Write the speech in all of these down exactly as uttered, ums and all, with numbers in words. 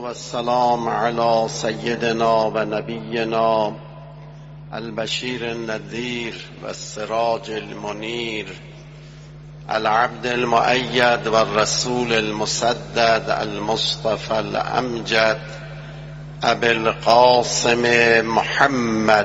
والسلام على سيدنا و نبينا البشير النذير والسراج المنير العبد المؤيد والرسول المسدد المصطفى الأمجد أبي القاسم محمد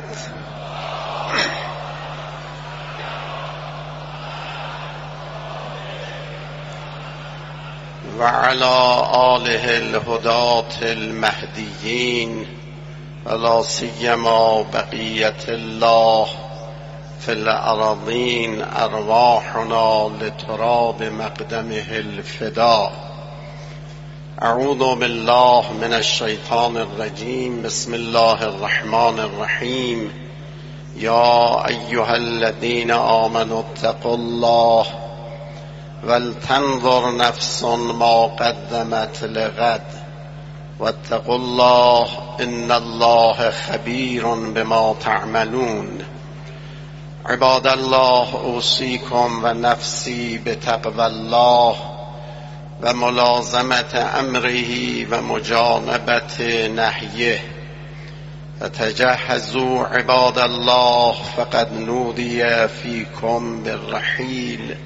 وعلى آله الهداة المهديين ولا سيما بقية الله في الأراضين أرواحنا لتراب مقدمه الفداء. أعوذ بالله من الشيطان الرجيم. بسم الله الرحمن الرحيم. يا أيها الذين آمنوا اتقوا الله ولتنظر نفس ما قدمت لغد واتقوا الله إن الله خبير بما تعملون. عباد الله، أوصيكم ونفسي بتقوى الله وملازمة أمره ومجانبة نهيه. فتجهزوا عباد الله فقد نودي فيكم بالرحيل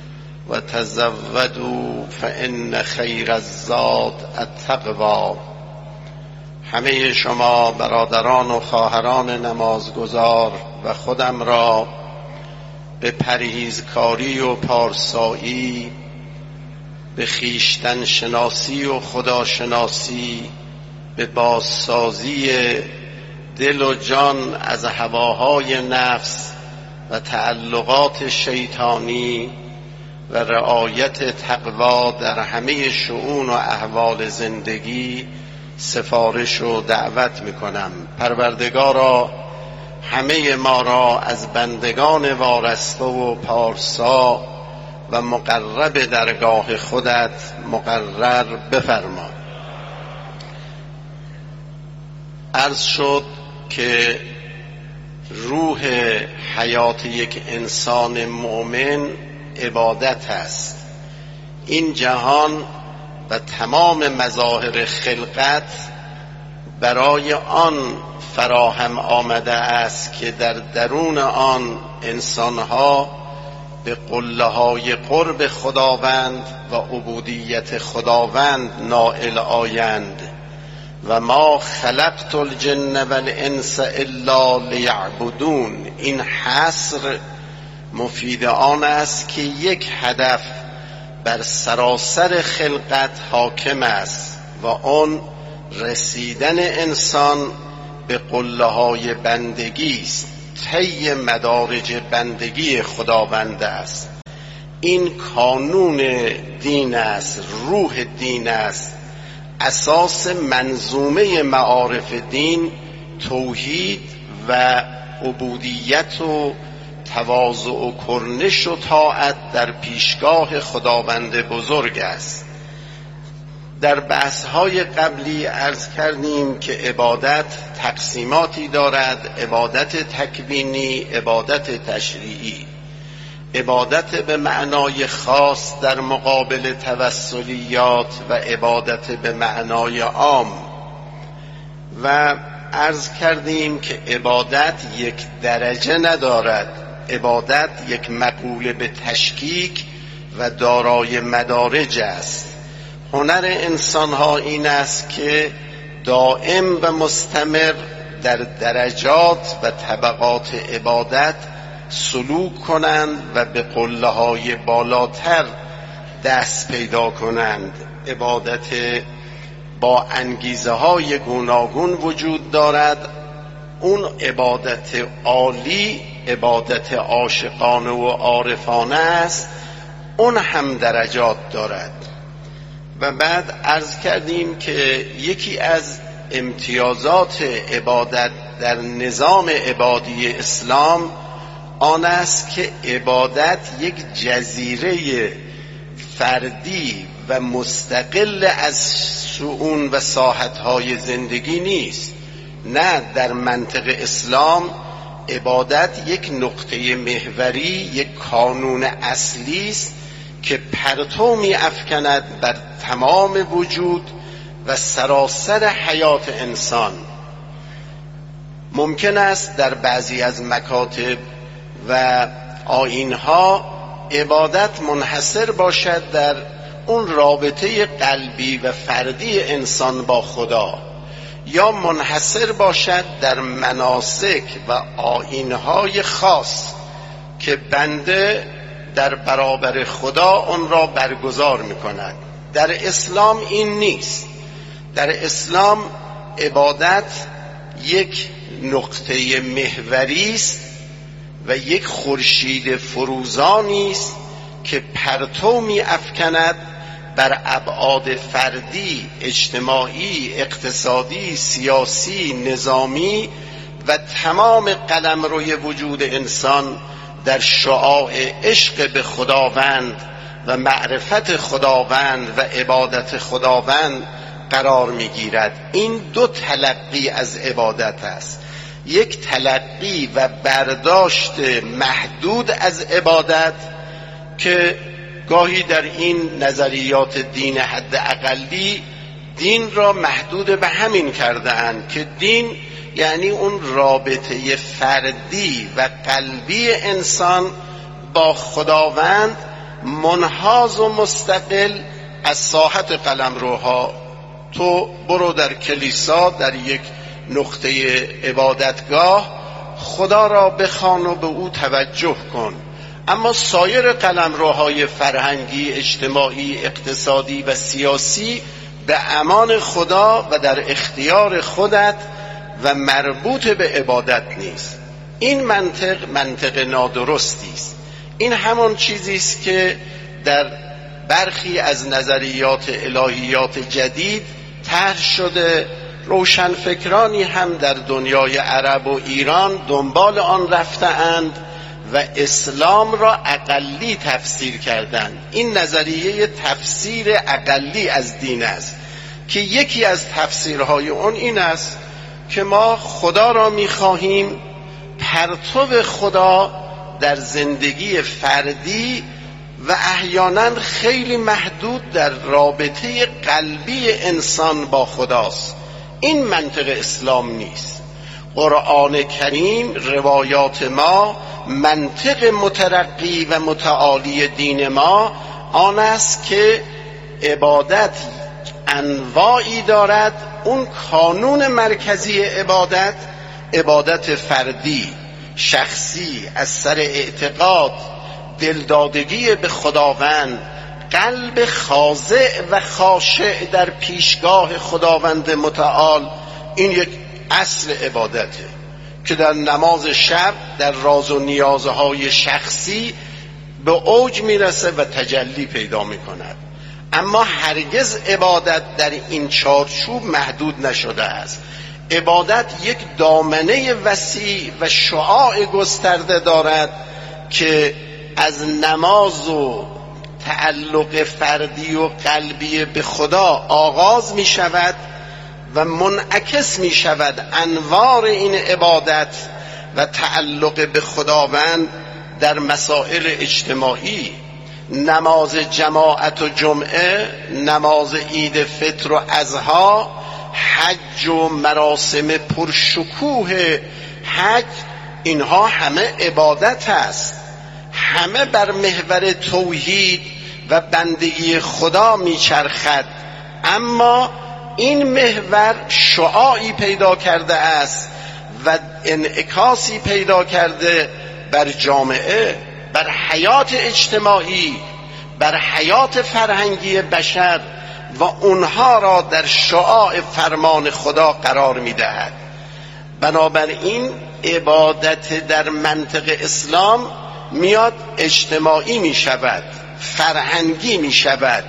وتزودوا فإن خیر الزاد التقوی. همه شما برادران و خواهران نمازگزار و خودم را به پرهیزکاری و پارسایی، به خویشتن شناسی و خداشناسی، به بازسازی دل و جان از هواهای نفس و تعلقات شیطانی و رعایت تقوا در همه شؤون و احوال زندگی سفارش و دعوت میکنم. پروردگارا، همه ما را از بندگان وارسته و پارسا و مقرب درگاه خودت مقرر بفرما. عرض شد که روح حیات یک انسان مؤمن عبادت است. این جهان و تمام مظاهر خلقت برای آن فراهم آمده است که در درون آن انسانها به قله‌های قرب خداوند و عبودیت خداوند نائل آیند. و ما خلقت الجن والانس الا لیعبدون. این حصر مفید آن است که یک هدف بر سراسر خلقت حاکم است و آن رسیدن انسان به قله‌های بندگی است، طی مدارج بندگی خداوند است. این کانون دین است، روح دین است. اساس منظومه معارف دین توحید و عبودیت و تواضع و کرنش و طاعت در پیشگاه خداوند بزرگ است. در بحث‌های قبلی عرض کردیم که عبادت تقسیماتی دارد: عبادت تکوینی، عبادت تشریعی. عبادت به معنای خاص در مقابل توسلیات و عبادت به معنای عام. و عرض کردیم که عبادت یک درجه ندارد. عبادت یک مقوله به تشکیک و دارای مدارج است. هنر انسان‌ها این است که دائم و مستمر در درجات و طبقات عبادت سلوک کنند و به قله‌های بالاتر دست پیدا کنند. عبادت با انگیزه های گوناگون وجود دارد. اون عبادت عالی عبادت عاشقانه و عارفانه است، اون هم درجات دارد. و بعد عرض کردیم که یکی از امتیازات عبادت در نظام عبادی اسلام آن است که عبادت یک جزیره فردی و مستقل از شؤون و ساحت‌های زندگی نیست. نه، در منطق اسلام عبادت یک نقطه محوری، یک کانون اصلی است که پرتو می افکند بر تمام وجود و سراسر حیات انسان. ممکن است در بعضی از مکاتب و آیین‌ها عبادت منحصر باشد در اون رابطه قلبی و فردی انسان با خدا، یا منحصر باشد در مناسک و آیین‌های خاص که بنده در برابر خدا اون را برگزار می‌کند. در اسلام این نیست. در اسلام عبادت یک نقطه محوری است و یک خورشید فروزانی است که پرتو می‌افکند بر ابعاد فردی، اجتماعی، اقتصادی، سیاسی، نظامی و تمام قلمروی وجود انسان در شعاع عشق به خداوند و معرفت خداوند و عبادت خداوند قرار می‌گیرد. این دو تلقی از عبادت است، یک تلقی و برداشت محدود از عبادت که گاهی در این نظریات دین حد اقلی دین را محدود به همین کرده اند که دین یعنی اون رابطه فردی و قلبی انسان با خداوند منحاز و مستقل از ساحت قلمروها. تو برو در کلیسا، در یک نقطه عبادتگاه خدا را بخوان و به او توجه کن، اما سایر قلمروهای فرهنگی، اجتماعی، اقتصادی و سیاسی به امان خدا و در اختیار خودت و مربوط به عبادت نیست. این منطق منطق نادرستی است. این همون چیزی است که در برخی از نظریات الهیات جدید طرح شده. روشنفکرانی هم در دنیای عرب و ایران دنبال آن رفته‌اند و اسلام را اقلی تفسیر کردند. این نظریه تفسیر اقلی از دین است که یکی از تفسیرهای اون این است که ما خدا را می‌خواهیم پرتو خدا در زندگی فردی و احیانا خیلی محدود در رابطه قلبی انسان با خداست. این منطق اسلام نیست. قرآن کریم، روایات ما، منطق مترقی و متعالی دین ما آن است که عبادت انواعی دارد. اون کانون مرکزی عبادت، عبادت فردی، شخصی، از سر اعتقاد، دلدادگی به خداوند، قلب خاضع و خاشع در پیشگاه خداوند متعال. این یک اصل عبادته که در نماز شب در راز و نیازهای شخصی به اوج میرسه و تجلی پیدا میکند. اما هرگز عبادت در این چارچوب محدود نشده است. عبادت یک دامنه وسیع و شعاع گسترده دارد که از نماز و تعلق فردی و قلبی به خدا آغاز می شود و منعکس می شود انوار این عبادت و تعلق به خداوند در مسائل اجتماعی. نماز جماعت و جمعه، نماز عید فطر و اضحی، حج و مراسم پرشکوه حج، اینها همه عبادت است. همه بر محور توحید و بندگی خدا میچرخد، اما این محور شعاعی پیدا کرده است و انعکاسی پیدا کرده بر جامعه، بر حیات اجتماعی، بر حیات فرهنگی بشر و اونها را در شعاع فرمان خدا قرار میدهد. بنابراین عبادت در منطق اسلام میاد اجتماعی می شود، فرهنگی می شود،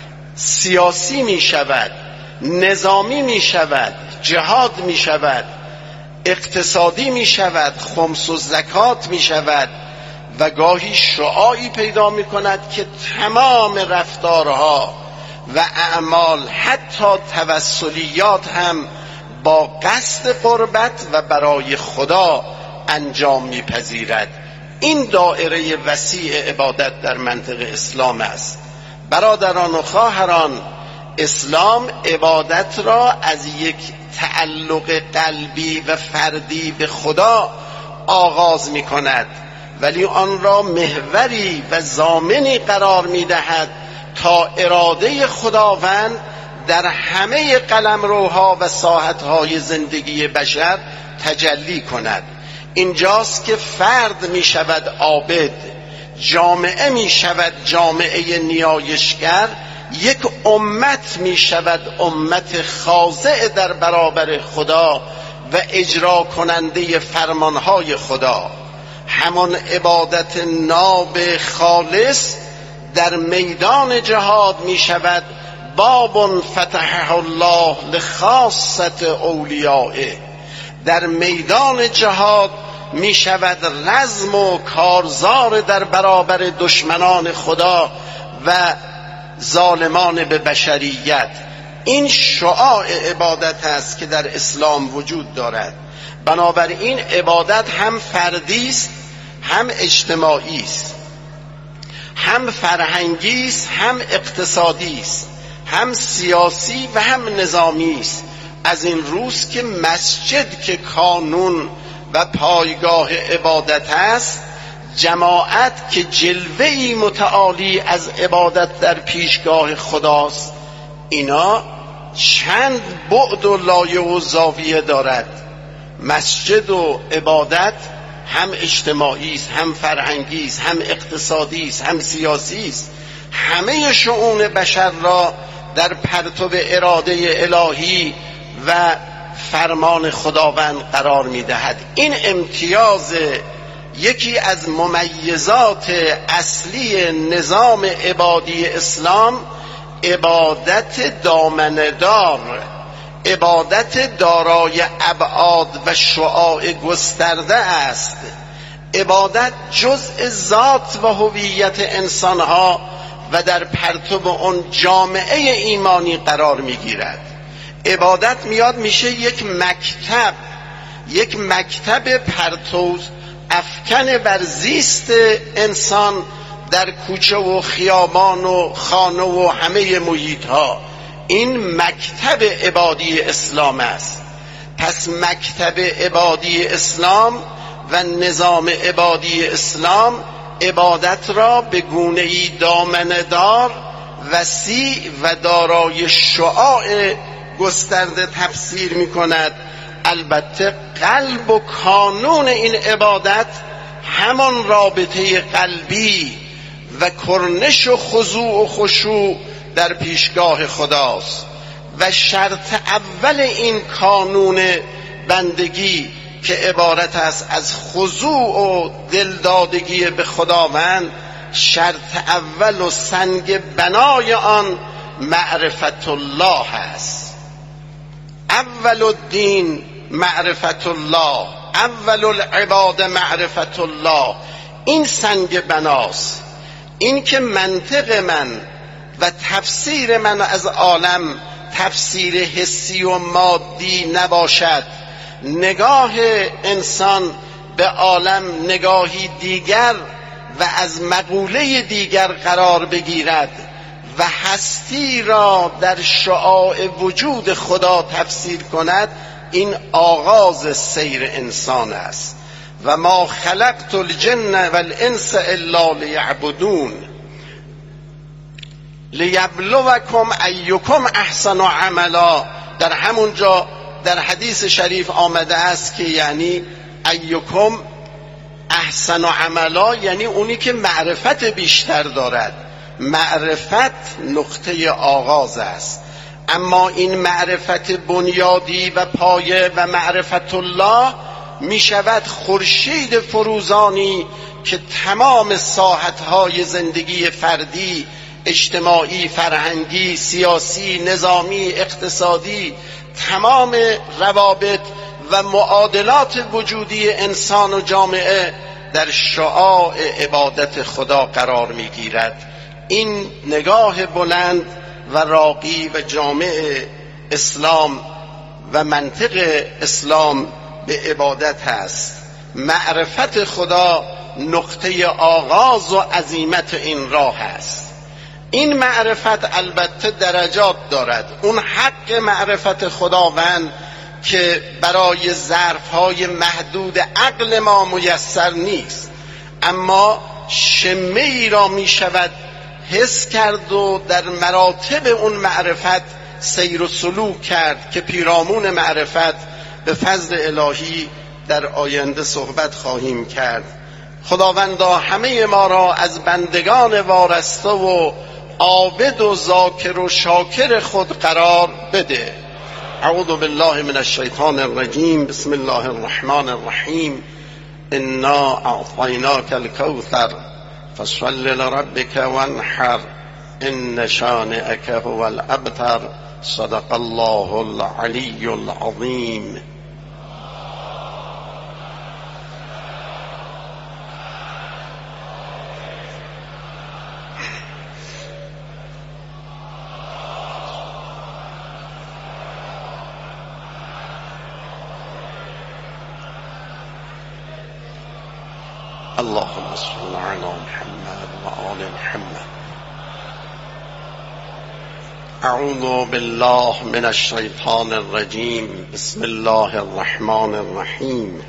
سیاسی می شود، نظامی می شود، جهاد می شود، اقتصادی می شود، خمس و زکات می شود و گاهی شعاعی پیدا می کند که تمام رفتارها و اعمال حتی توسلیات هم با قصد قربت و برای خدا انجام می پذیرد. این دایره وسیع عبادت در منطق اسلام است. برادران و خواهران، اسلام عبادت را از یک تعلق قلبی و فردی به خدا آغاز می کند، ولی آن را محوری و ضامنی قرار می دهد تا اراده خداوند در همه قلمروها و ساحتهای زندگی بشر تجلی کند. اینجاست که فرد می شود عابد، جامعه می شود جامعه نیایشگر، یک امت می شود امت خاضع در برابر خدا و اجرا کننده فرمانهای خدا. همان عبادت ناب خالص در میدان جهاد می شود باب فتحه الله لخاصة اولیائه. در میدان جهاد می شود رزم و کارزار در برابر دشمنان خدا و ظالمان به بشریت. این شعاع عبادت است که در اسلام وجود دارد. بنابراین عبادت هم فردی است، هم اجتماعی است، هم فرهنگی است، هم اقتصادی است، هم سیاسی و هم نظامی است. از این روز که مسجد که کانون و پایگاه عبادت است، جماعت که جلوه‌ای متعالی از عبادت در پیشگاه خداست، اینا چند بعد و لایه و زاویه دارد. مسجد و عبادت هم اجتماعی است، هم فرهنگی است، هم اقتصادی است، هم سیاسی است. همه شؤون بشر را در پرتو اراده الهی و فرمان خداوند قرار می‌دهد. این امتیاز یکی از ممیزات اصلی نظام عبادی اسلام عبادت دامنه‌دار، عبادت دارای ابعاد و شعاع گسترده است. عبادت جزء ذات و هویت انسانها و در پرتو اون جامعه ایمانی قرار میگیرد. عبادت میاد میشه یک مکتب، یک مکتب پرتو افکن بر زیست انسان در کوچه و خیابان و خانه و همه محیط ها. این مکتب عبادی اسلام است. پس مکتب عبادی اسلام و نظام عبادی اسلام عبادت را به گونه‌ای دامنه‌دار، وسیع و دارای شعاع گسترده تفسیر می کند. البته قلب و کانون این عبادت همان رابطه قلبی و کرنش و خضوع و خشوع در پیشگاه خداست و شرط اول این کانون بندگی که عبارت است از خضوع و دلدادگی به خداوند، شرط اول و سنگ بنای آن معرفت الله است. اول الدین معرفت الله، اول العباد معرفت الله. این سنگ بناست. این که منطق من و تفسیر من از عالم تفسیر حسی و مادی نباشد، نگاه انسان به عالم نگاهی دیگر و از مقوله دیگر قرار بگیرد و هستی را در شعاع وجود خدا تفسیر کند، این آغاز سیر انسان است. و ما خلقت الجن والانس الا لیعبدون لیبلوکم ایکم احسن عملا. در همونجا در حدیث شریف آمده است که یعنی ایکم احسن عملا، یعنی اونی که معرفت بیشتر دارد. معرفت نقطه آغاز است، اما این معرفت بنیادی و پایه و معرفت الله می شود خورشید فروزانی که تمام ساحتهای زندگی فردی، اجتماعی، فرهنگی، سیاسی، نظامی، اقتصادی، تمام روابط و معادلات وجودی انسان و جامعه در شعاع عبادت خدا قرار می گیرد. این نگاه بلند و راقی و جامع اسلام و منطق اسلام به عبادت هست. معرفت خدا نقطه آغاز و عظیمت این راه است. این معرفت البته درجات دارد. اون حق معرفت خداوند که برای ظرفهای محدود عقل ما میسر نیست، اما شمه ای را می شود حس کرد و در مراتب اون معرفت سیر و سلوک کرد که پیرامون معرفت به فضل الهی در آینده صحبت خواهیم کرد. خداوندا همه ما را از بندگان وارسته و عابد و ذاکر و شاکر خود قرار بده. اعوذ بالله من الشیطان الرجیم. بسم الله الرحمن الرحیم. انا اعطیناک الکوثر فصل لربک وانحر ان شانئک هو الابتر. صدق الله العلی العظیم. اللهم صل على محمد وآل محمد. اعوذ بالله من الشیطان الرجیم. بسم الله الرحمن الرحیم.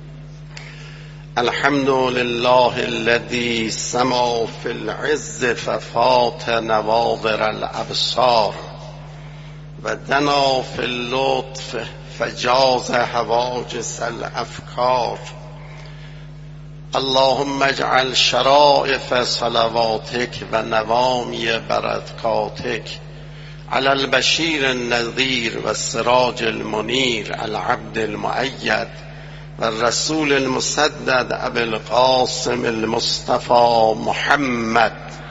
الحمد لله الذي سما في العز ففات نواظر الابصار ودنا في اللطف فجاز حواجز الافکار. اللهم اجعل شرائف صلواتك و نوامی برکاتك على البشیر النذیر و السراج المنیر العبد المؤید و الرسول المسدد ابي القاسم المصطفى محمد.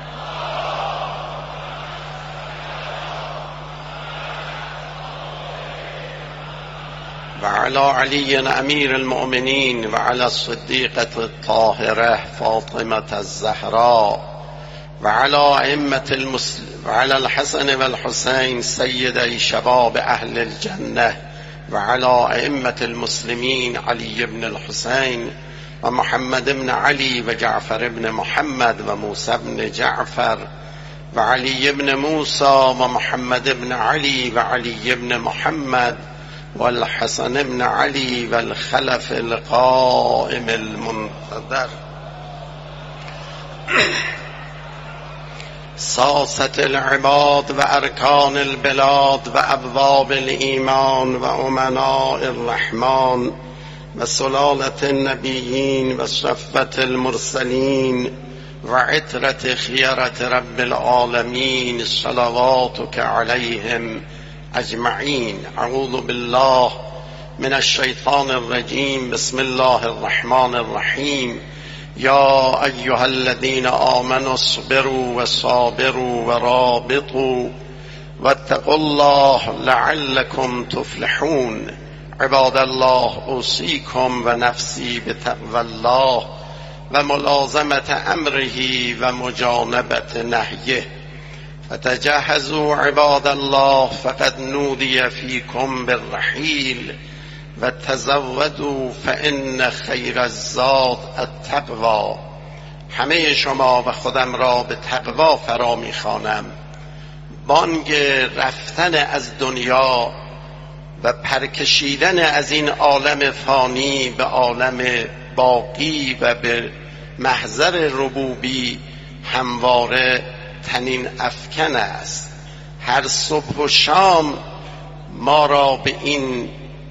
وعلى علي امير المؤمنين وعلى الصديقة الطاهرة فاطمة الزهراء وعلى ائمة المسلم وعلى الحسن والحسين سيدي شباب اهل الجنة وعلى ائمة المسلمين علي بن الحسين ومحمد بن علي وجعفر بن محمد وموسى بن جعفر وعلي بن موسى ومحمد بن علي وعلي بن محمد والحسن بن علي والخلف القائم المنتظر. ساسة العباد وأركان البلاد وأبواب الإيمان وأمناء الرحمن وسلالة النبيين وصفة المرسلين وعترة خيرة رب العالمين صلواتك عليهم اجمعین. اعوذ بالله من الشیطان الرجیم. بسم الله الرحمن الرحیم. یا ایها الذین آمنوا اصبروا وصابروا ورابطوا واتقوا الله لعلكم تفلحون. عباد الله اوصیکم و نفسی بتقوى الله و ملازمة امره و مجانبة نهیه. فتجهزوا عباد الله فقد نودي فيكم بالرحيل وتزودوا فإن خير الزاد التقوى. همه شما و خودم را به تقوا فرا می‌خوانم. بانگ رفتن از دنیا و پرکشیدن از این عالم فانی به عالم باقی و به محضر ربوبی همواره تنین افکن است. هر صبح و شام ما را به این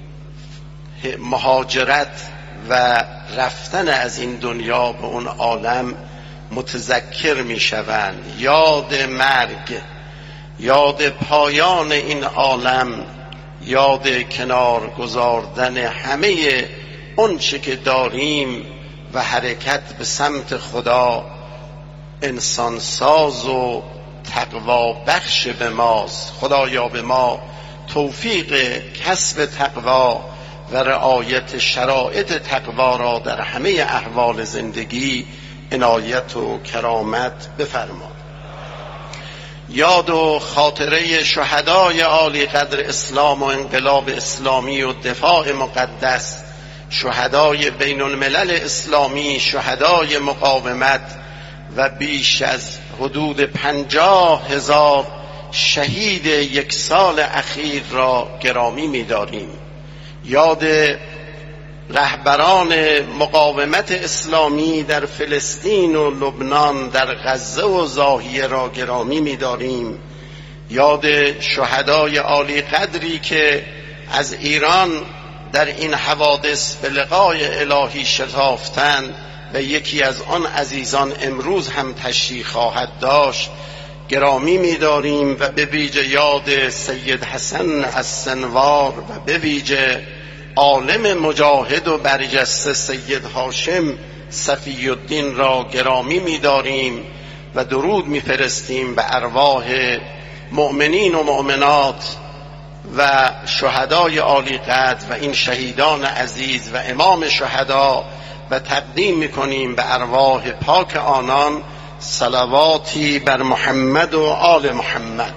مهاجرت و رفتن از این دنیا به اون عالم متذکر می شوند. یاد مرگ، یاد پایان این عالم، یاد کنار گذاردن همه اون چه که داریم و حرکت به سمت خدا انسان ساز و تقوا بخش به ماست. خدایا به ما توفیق کسب تقوا و رعایت شرایط تقوا را در همه احوال زندگی عنایت و کرامت بفرما. یاد و خاطره شهدای عالی قدر اسلام و انقلاب اسلامی و دفاع مقدس، شهدای بین الملل اسلامی، شهدای مقاومت و بیش از حدود پنجاه هزار شهید یک سال اخیر را گرامی می‌داریم. یاد رهبران مقاومت اسلامی در فلسطین و لبنان، در غزه و ضاحیه را گرامی می‌داریم. یاد شهدای عالی قدری که از ایران در این حوادث به لقای الهی شتافتند و یکی از آن عزیزان امروز هم تشریح خواهد داشت گرامی می‌داریم و به ویژه یاد سید حسن السنوار و به ویژه عالم مجاهد و برجسته سید هاشم صفی الدین را گرامی می‌داریم و درود می‌فرستیم به ارواح مؤمنین و مؤمنات و شهدای عالی قدر و این شهیدان عزیز و امام شهدا و تقدیم می‌کنیم به ارواح پاک آنان صلواتی بر محمد و آل محمد.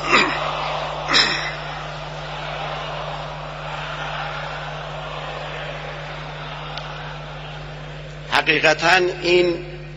حقیقتاً این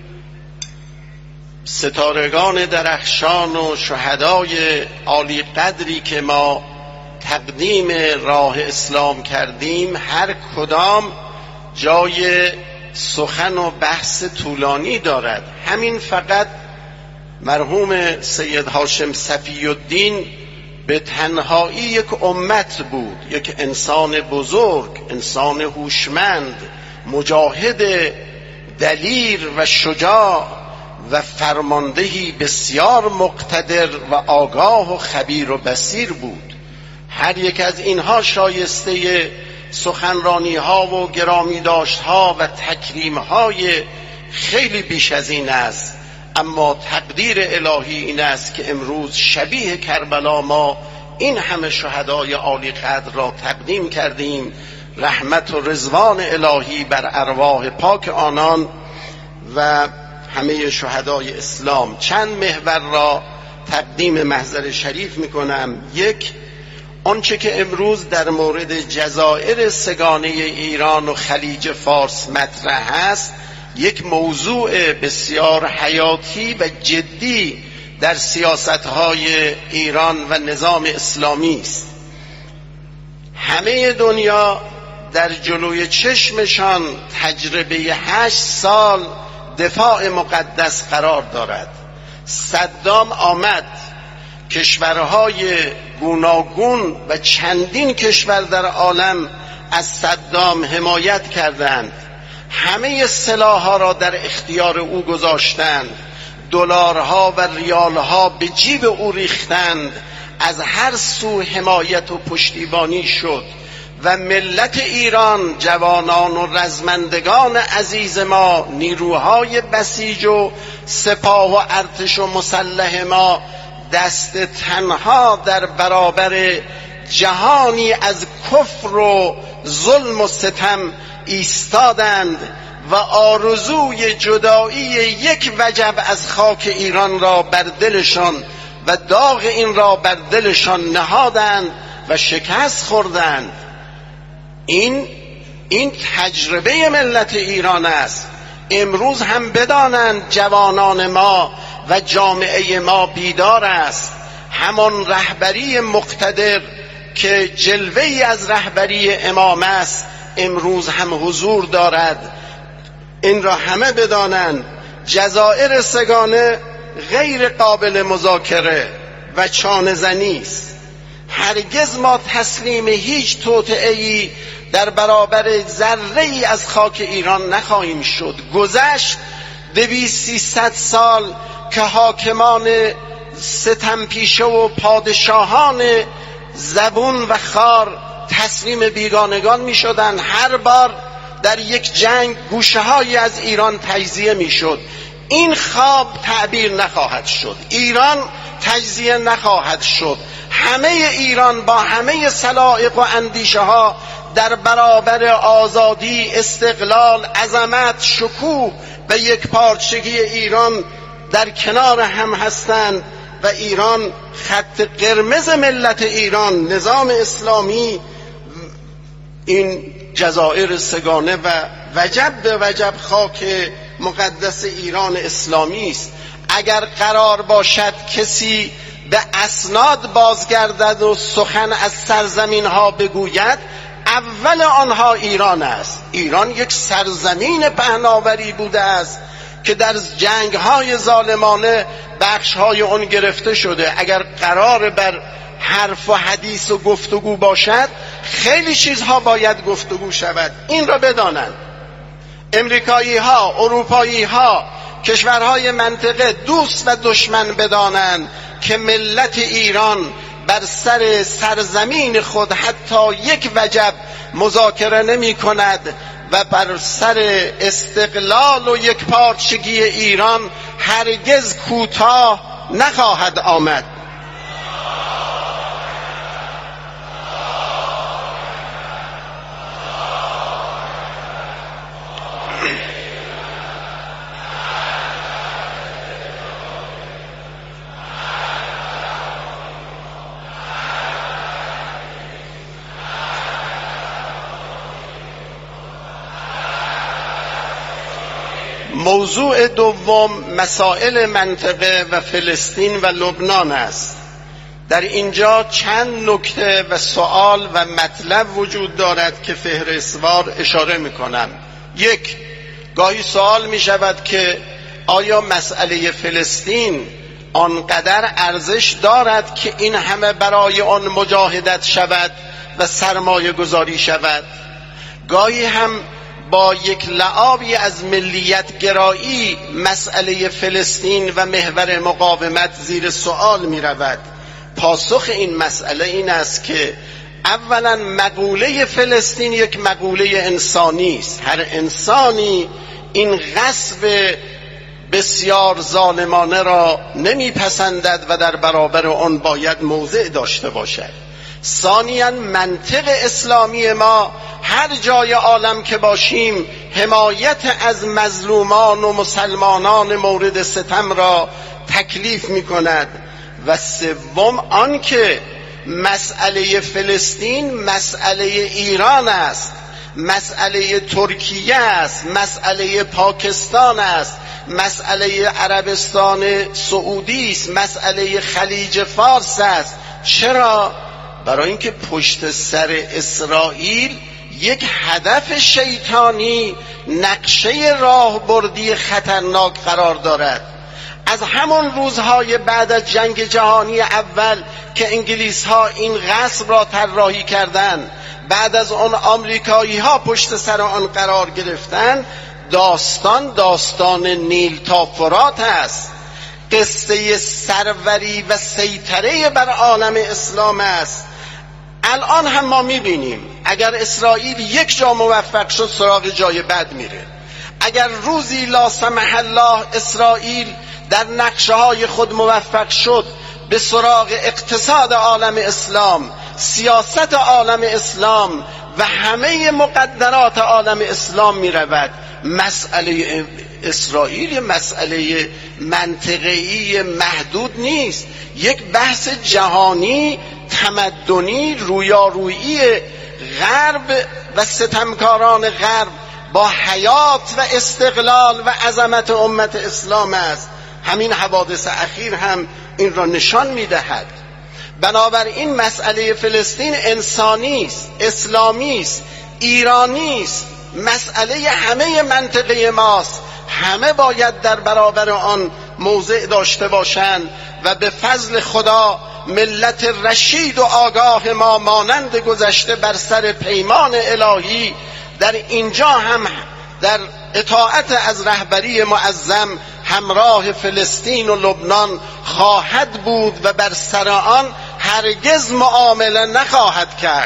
ستارگان درخشان و شهدای عالی قدری که ما تقدیم راه اسلام کردیم هر کدام جای سخن و بحث طولانی دارد. همین فقط مرحوم سید هاشم صفی الدین به تنهایی یک امت بود، یک انسان بزرگ، انسان هوشمند، مجاهد دلیر و شجاع و فرماندهی بسیار مقتدر و آگاه و خبیر و بصیر بود. هر یک از اینها شایسته سخنرانی ها و گرامی داشت ها و تکریم های خیلی بیش از این است، اما تقدیر الهی این است که امروز شبیه کربلا ما این همه شهدای عالی قدر را تقدیم کردیم. رحمت و رضوان الهی بر ارواح پاک آنان و همه شهدای اسلام. چند محور را تقدیم محضر شریف میکنم. یک، آنچه که امروز در مورد جزایر سگانه ایران و خلیج فارس مطرح است یک موضوع بسیار حیاتی و جدی در سیاست‌های ایران و نظام اسلامی است. همه دنیا در جلوی چشمشان تجربه هشت سال دفاع مقدس قرار دارد. صدام آمد، کشورهای گوناگون و چندین کشور در عالم از صدام حمایت کردند، همه سلاح‌ها را در اختیار او گذاشتند، دلارها و ریالها به جیب او ریختند، از هر سو حمایت و پشتیبانی شد و ملت ایران، جوانان و رزمندگان عزیز ما، نیروهای بسیج و سپاه و ارتش و مسلح ما دست تنها در برابر جهانی از کفر و ظلم و ستم ایستادند و آرزوی جدایی یک وجب از خاک ایران را بر دلشان و داغ این را بر دلشان نهادند و شکست خوردند. این این تجربه ملت ایران است. امروز هم بدانند جوانان ما و جامعه ما بیدار است. همان رهبری مقتدر که جلوه‌ای از رهبری امام است امروز هم حضور دارد. این را همه بدانند. جزایر سگانه غیر قابل مذاکره و چانه زنی است. هرگز ما تسلیم هیچ توطئه‌ای در برابر ذره‌ای از خاک ایران نخواهیم شد. گذشت دویست سیصد سال که حاکمان ستمپیشه و پادشاهان زبون و خار تسلیم بیگانگان می شدند. هر بار در یک جنگ گوشه هایی از ایران تجزیه می شد. این خواب تعبیر نخواهد شد. ایران تجزیه نخواهد شد. همه ایران با همه سلایق و اندیشه ها در برابر آزادی، استقلال، عظمت، شکوه و یک پارچگی ایران در کنار هم هستند و ایران خط قرمز ملت ایران، نظام اسلامی، این جزایر سگانه و وجب به وجب خاک مقدس ایران اسلامی است. اگر قرار باشد کسی به اسناد بازگردد و سخن از سرزمین ها بگوید، اول آنها ایران است. ایران یک سرزمین پهناوری بوده است که در جنگ های ظالمانه بخش های اون گرفته شده. اگر قرار بر حرف و حدیث و گفتگو باشد، خیلی چیزها باید گفتگو شود. این را بدانند امریکایی ها، اروپایی ها، کشورهای منطقه، دوست و دشمن بدانند که ملت ایران بر سر سرزمین خود حتی یک وجب مذاکره نمی کند و بر سر استقلال و یک پارچگی ایران هرگز کوتاه نخواهد آمد. موضوع دوم مسائل منطقه و فلسطین و لبنان است. در اینجا چند نکته و سوال و مطلب وجود دارد که فهرستوار اشاره میکنم. یک، گاهی سوال می شود که آیا مسئله فلسطین آنقدر ارزش دارد که این همه برای آن مجاهدت شود و سرمایه گذاری شود؟ گاهی هم با یک لعابی از ملیت گرایی مسئله فلسطین و محور مقاومت زیر سوال می رود. پاسخ این مسئله این است که اولا مقوله فلسطین یک مقوله انسانی است. هر انسانی این غصب بسیار ظالمانه را نمیپسندد و در برابر آن باید موضع داشته باشد. ثانیاً منطق اسلامی ما هر جای عالم که باشیم حمایت از مظلومان و مسلمانان مورد ستم را تکلیف می کند. و سوم آنکه مسئله فلسطین مسئله ایران است، مسئله ترکیه است، مسئله پاکستان است، مسئله عربستان سعودی است، مسئله خلیج فارس است. چرا؟ برای اینکه پشت سر اسرائیل یک هدف شیطانی، نقشه راهبردی خطرناک قرار دارد. از همون روزهای بعد از جنگ جهانی اول که انگلیس ها این غصب را طراحی کردند، بعد از آن آمریکایی ها پشت سر آن قرار گرفتند، داستان داستان نیل تا فرات است. قصه سروری و سیطره بر عالم اسلام است. الان هم ما میبینیم اگر اسرائیل یک جا موفق شد سراغ جای بد میره. اگر روزی لا سمح الله اسرائیل در نقشه های خود موفق شد به سراغ اقتصاد عالم اسلام، سیاست عالم اسلام و همه مقدرات عالم اسلام می رود، مسئله اسرائیل مسئله منطقه‌ای محدود نیست، یک بحث جهانی تمدنی رویارویی غرب و ستمکاران غرب با حیات و استقلال و عظمت امت اسلام است. همین حوادث اخیر هم این را نشان می‌دهد. بنابراین مسئله فلسطین انسانی است، اسلامی است، ایرانی است، مسئله همه منطقه ماست. همه باید در برابر آن موضع داشته باشند و به فضل خدا ملت رشید و آگاه ما مانند گذشته بر سر پیمان الهی در اینجا هم در اطاعت از رهبری معظم همراه فلسطین و لبنان خواهد بود و بر سر آن هرگز معامله نخواهد کرد.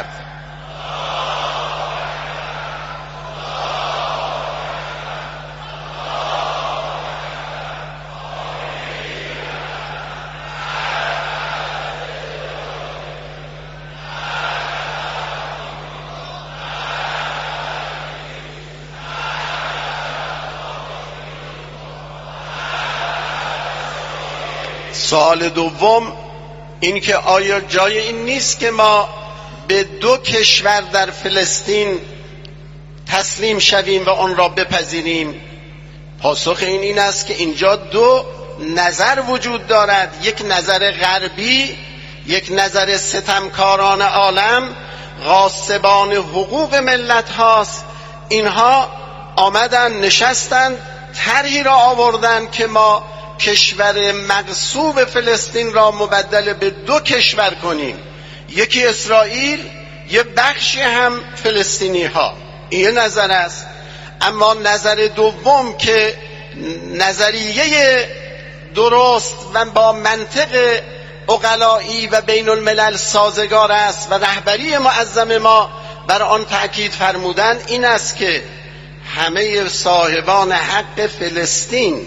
سوال دوم این که آیا جای این نیست که ما به دو کشور در فلسطین تسلیم شویم و آن را بپذیریم؟ پاسخ این این است که اینجا دو نظر وجود دارد، یک نظر غربی، یک نظر ستمکاران عالم، غاصبان حقوق ملت هاست. اینها آمدن نشستن طرحی را آوردن که ما کشور مغصوب فلسطین را مبدل به دو کشور کنیم، یکی اسرائیل، یه بخشی هم فلسطینی ها. این نظر است. اما نظر دوم که نظریه درست و با منطق عقلایی و بین الملل سازگار است و رهبری معظم ما بر آن تأکید فرمودن، این است که همه صاحبان حق فلسطین،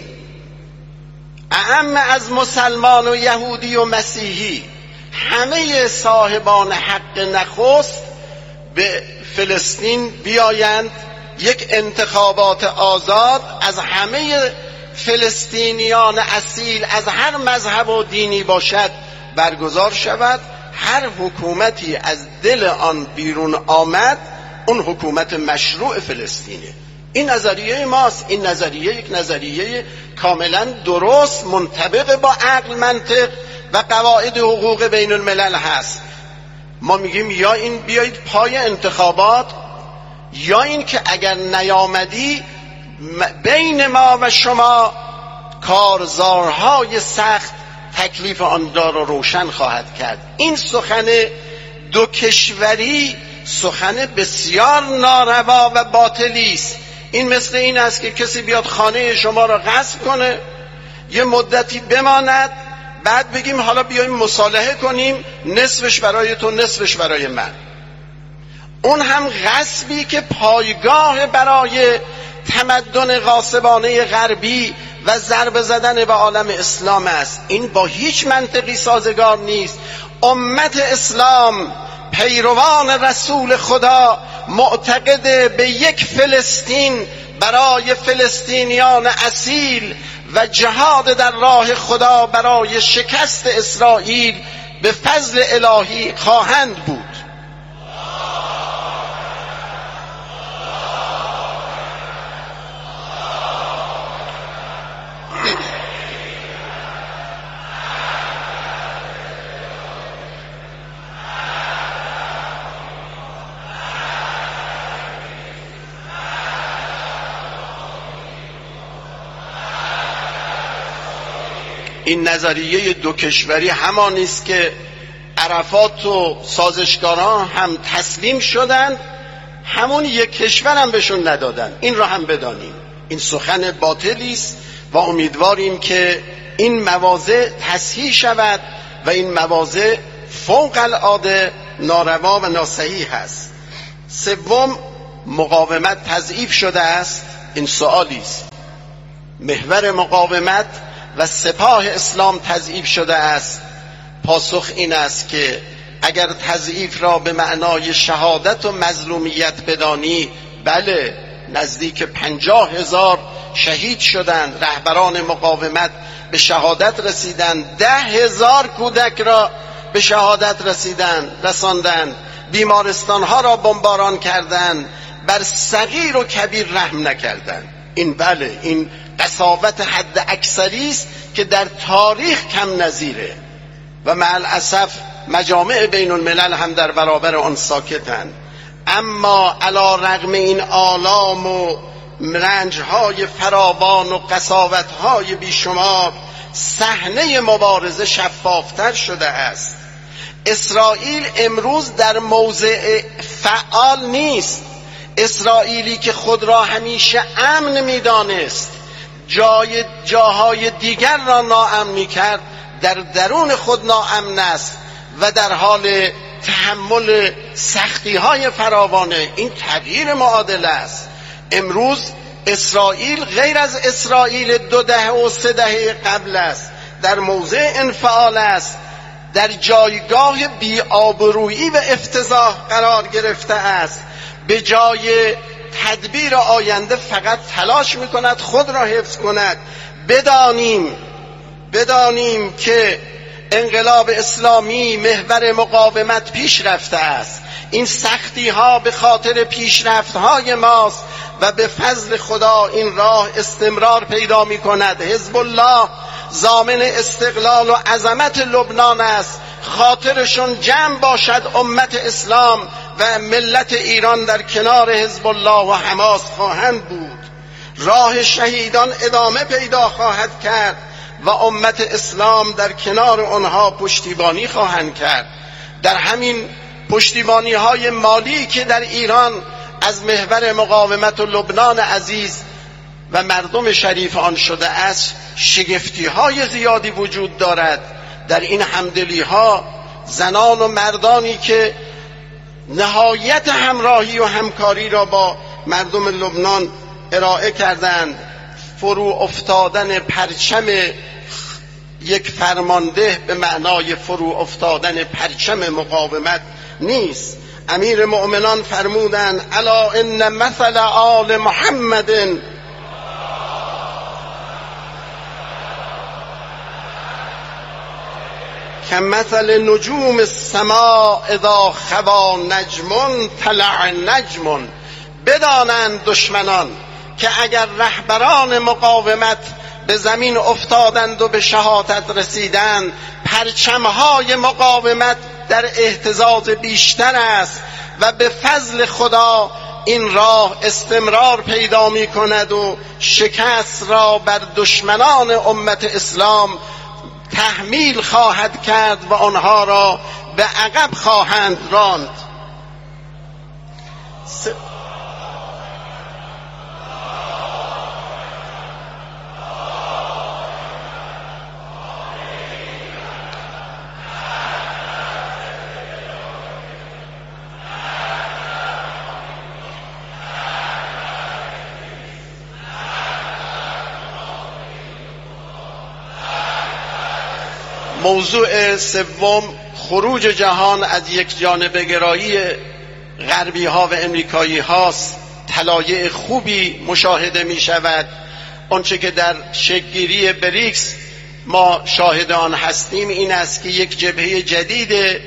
اعم از مسلمان و یهودی و مسیحی، همه صاحبان حق نخست به فلسطین بیایند، یک انتخابات آزاد از همه فلسطینیان اصیل از هر مذهب و دینی باشد برگزار شود. هر حکومتی از دل آن بیرون آمد اون حکومت مشروع فلسطینه. این نظریه ماست. این نظریه یک نظریه کاملا درست، منطبق با عقل، منطق و قواعد حقوق بین الملل هست. ما میگیم یا این بیایید پای انتخابات، یا این که اگر نیامدی بین ما و شما کارزارهای سخت تکلیف آن را روشن خواهد کرد. این سخن دو کشوری سخن بسیار ناروا و باطلی است. این مثل این است که کسی بیاد خانه شما را غصب کنه، یه مدتی بماند، بعد بگیم حالا بیایم مصالحه کنیم، نصفش برای تو نصفش برای من. اون هم غصبی که پایگاه برای تمدن غاصبانه غربی و ضربه زدن به عالم اسلام است. این با هیچ منطقی سازگار نیست. امت اسلام، پیروان رسول خدا، معتقد به یک فلسطین برای فلسطینیان اصیل و جهاد در راه خدا برای شکست اسرائیل به فضل الهی خواهند بود. این نظریه دو کشوری همانی است که عرفات و سازشکاران هم تسلیم شدند، همون یک کشور هم بهشون ندادن. این را هم بدانیم. این سخن باطلی است و امیدواریم که این مواضع تصحیح شود و این مواضع فوق العاده ناروا و ناصحیح است. سوم، مقاومت تضعیف شده است. این سؤالی است. محور مقاومت و سپاه اسلام تضعیف شده است. پاسخ این است که اگر تضعیف را به معنای شهادت و مظلومیت بدانی، بله، نزدیک پنجاه هزار شهید شدند، رهبران مقاومت به شهادت رسیدند، ده هزار کودک را به شهادت رسیدند رساندند، بیمارستانها را بمباران کردند، بر صغیر و کبیر رحم نکردند. این بله، این قساوت حد اکثری است که در تاریخ کم نظیره و مع الاسف مجامع بین الملل هم در برابر آن ساکتند. اما علی رغم این آلام و رنجهای فراوان و قساوتهای بیشمار، صحنه مبارزه شفافتر شده است. اسرائیل امروز در موضع فعال نیست. اسرائیلی که خود را همیشه امن می‌دانست، جای جاهای دیگر را ناامن می‌کرد، در درون خود ناامن است و در حال تحمل سختی‌های فراوانه. این تغییر معادله است. امروز اسرائیل غیر از اسرائیل دو دهه و سه دهه قبل است، در موضع انفعال است، در جایگاه بی‌آبرویی و افتضاح قرار گرفته است. به جای تدبیر آینده فقط تلاش میکند خود را حفظ کند. بدانیم بدانیم که انقلاب اسلامی محور مقاومت پیش رفته است. این سختی ها به خاطر پیشرفت های ماست و به فضل خدا این راه استمرار پیدا می کند. حزب الله ضامن استقلال و عظمت لبنان است. خاطرشون جمع باشد امت اسلام و ملت ایران در کنار حزب الله و حماس خواهند بود. راه شهیدان ادامه پیدا خواهد کرد و امت اسلام در کنار آنها پشتیبانی خواهند کرد. در همین پشتیبانی های مالی که در ایران از محور مقاومت و لبنان عزیز و مردم شریف آن شده است، شگفتی های زیادی وجود دارد. در این همدلی ها زنان و مردانی که نهایت همراهی و همکاری را با مردم لبنان ارائه کردند، فرو افتادن پرچم یک فرمانده به معنای فرو افتادن پرچم مقاومت نیست. امیر مؤمنان فرمودند الا ان مثل آل محمد کمثل نجوم السماء اذا خوا نجم طلع نجم. بدانند دشمنان که اگر رهبران مقاومت به زمین افتادند و به شهادت رسیدند، پرچمهای مقاومت در اهتزاز بیشتر است و به فضل خدا این راه استمرار پیدا می کند و شکست را بر دشمنان امت اسلام تحمیل خواهد کرد و آنها را به عقب خواهند راند. س... موضوع سوم، خروج جهان از یک جانبه گرایی غربی ها و امریکایی هاست. طلایع خوبی مشاهده می شود. آنچه که در شکل‌گیری بریکس ما شاهد آن هستیم این است که یک جبهه جدید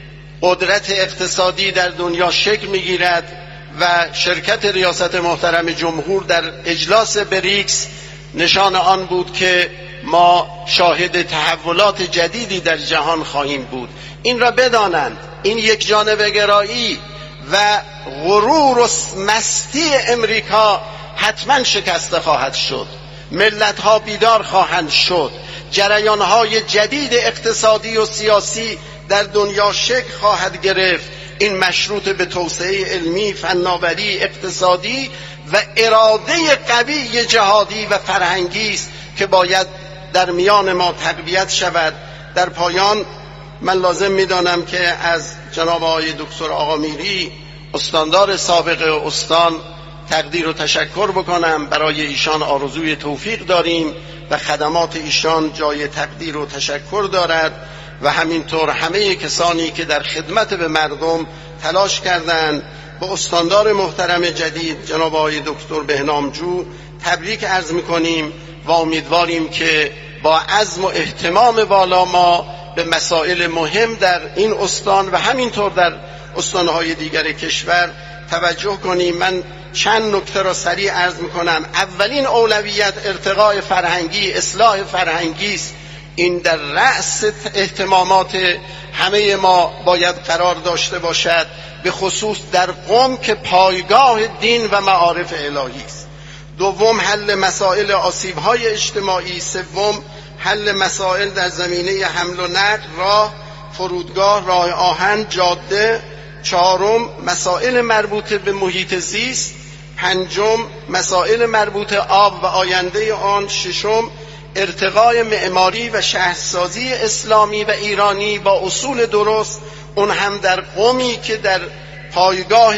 قدرت اقتصادی در دنیا شکل می گیرد و شرکت ریاست محترم جمهور در اجلاس بریکس نشان آن بود که ما شاهد تحولات جدیدی در جهان خواهیم بود. این را بدانند، این یک جانبه گرایی و غرور و مستی امریکا حتما شکسته خواهد شد. ملت ها بیدار خواهند شد. جریان های جدید اقتصادی و سیاسی در دنیا شکل خواهد گرفت. این مشروط به توسعه علمی، فناوری، اقتصادی و اراده قوی جهادی و فرهنگی است که باید در میان ما تقویت شود. در پایان من لازم می‌دانم که از جناب آقای دکتر آقامیری استاندار سابق استان تقدیر و تشکر بکنم. برای ایشان آرزوی توفیق داریم و خدمات ایشان جای تقدیر و تشکر دارد و همینطور همه کسانی که در خدمت به مردم تلاش کردند. به استاندار محترم جدید جناب آقای دکتر بهنامجو تبریک عرض می‌کنیم و امیدواریم که با عزم و اهتمام بالا ما به مسائل مهم در این استان و همینطور در استانهای دیگر کشور توجه کنیم. من چند نکته را سریع عرض میکنم. اولین اولویت ارتقاء فرهنگی، اصلاح فرهنگی است. این در رأس اهتمامات همه ما باید قرار داشته باشد، به خصوص در قم که پایگاه دین و معارف الهی است. دوم، حل مسائل آسیب‌های اجتماعی. سوم، حل مسائل در زمینه حمل و نقل، راه، فرودگاه، راه آهن، جاده. چهارم، مسائل مربوط به محیط زیست. پنجم، مسائل مربوط آب و آینده آن. ششم، ارتقاء معماری و شهرسازی اسلامی و ایرانی با اصول درست، اون هم در قومی که در پایگاه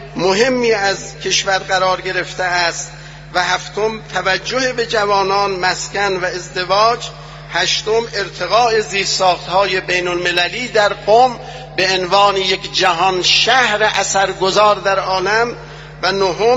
مهمی از کشور قرار گرفته است. و هفتم، توجه به جوانان، مسکن و ازدواج. هشتم، ارتقاء زیرساخت‌های بین المللی در قم به عنوان یک جهان شهر اثرگذار در عالم. و نهم،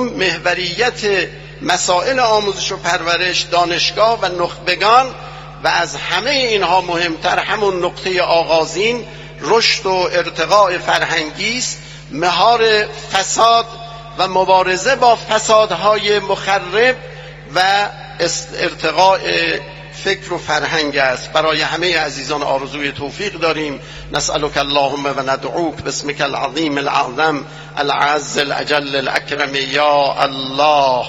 محوریت مسائل آموزش و پرورش، دانشگاه و نخبگان. و از همه اینها مهمتر همون نقطه آغازین رشد و ارتقاء فرهنگی است. مهار فساد و مبارزه با فسادهای مخرب و ارتقاء فکر و فرهنگ است. برای همه عزیزان آرزوی توفیق داریم. نسألك اللهم و ندعوک باسمك العظیم الاعظم العز الاجل الاکرم یا الله.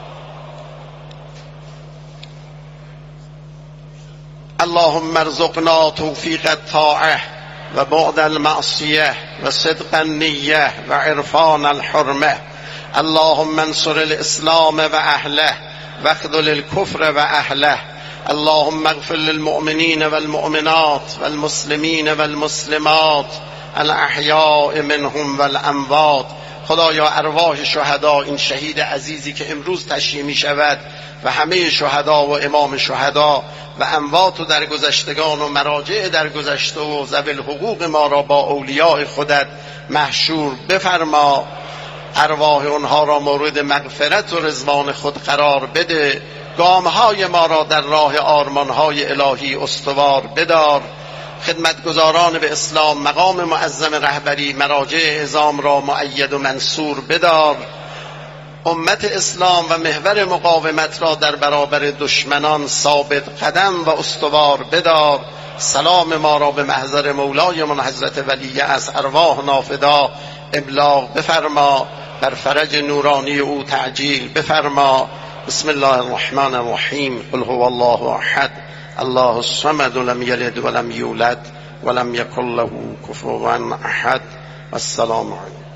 اللهم ارزقنا توفیق الطاعه و بعد المعصیه و صدق النیه و عرفان الحرمه. اللهم انصر الاسلام و اهله واخذل الكفر و اهله. اللهم اغفر للمؤمنین والمؤمنات والمسلمین والمسلمات الاحیاء منهم والاموات. خدایا ارواح شهدا، این شهید عزیزی که امروز تشییع می شود و همه شهدا و امام شهدا و اموات و درگذشتگان و مراجع درگذشته و ذوی الحقوق ما را با اولیاء خودت محشور بفرما. ارواح اونها را مورد مغفرت و رضوان خود قرار بده. گامهای ما را در راه آرمانهای الهی استوار بدار. خدمتگزاران به اسلام، مقام معظم رهبری، مراجع عظام را مؤید و منصور بدار. امت اسلام و محور مقاومت را در برابر دشمنان ثابت قدم و استوار بدار. سلام ما را به محضر مولای من حضرت ولی از ارواح نافدا ابلاغ بفرما. بر فرج نورانی او تعجیل بفرما. بسم الله الرحمن الرحیم. قل هو الله احد الله الصمد لم یلد ولم یولد ولم یکن له کفوا احد. السلام علیکم.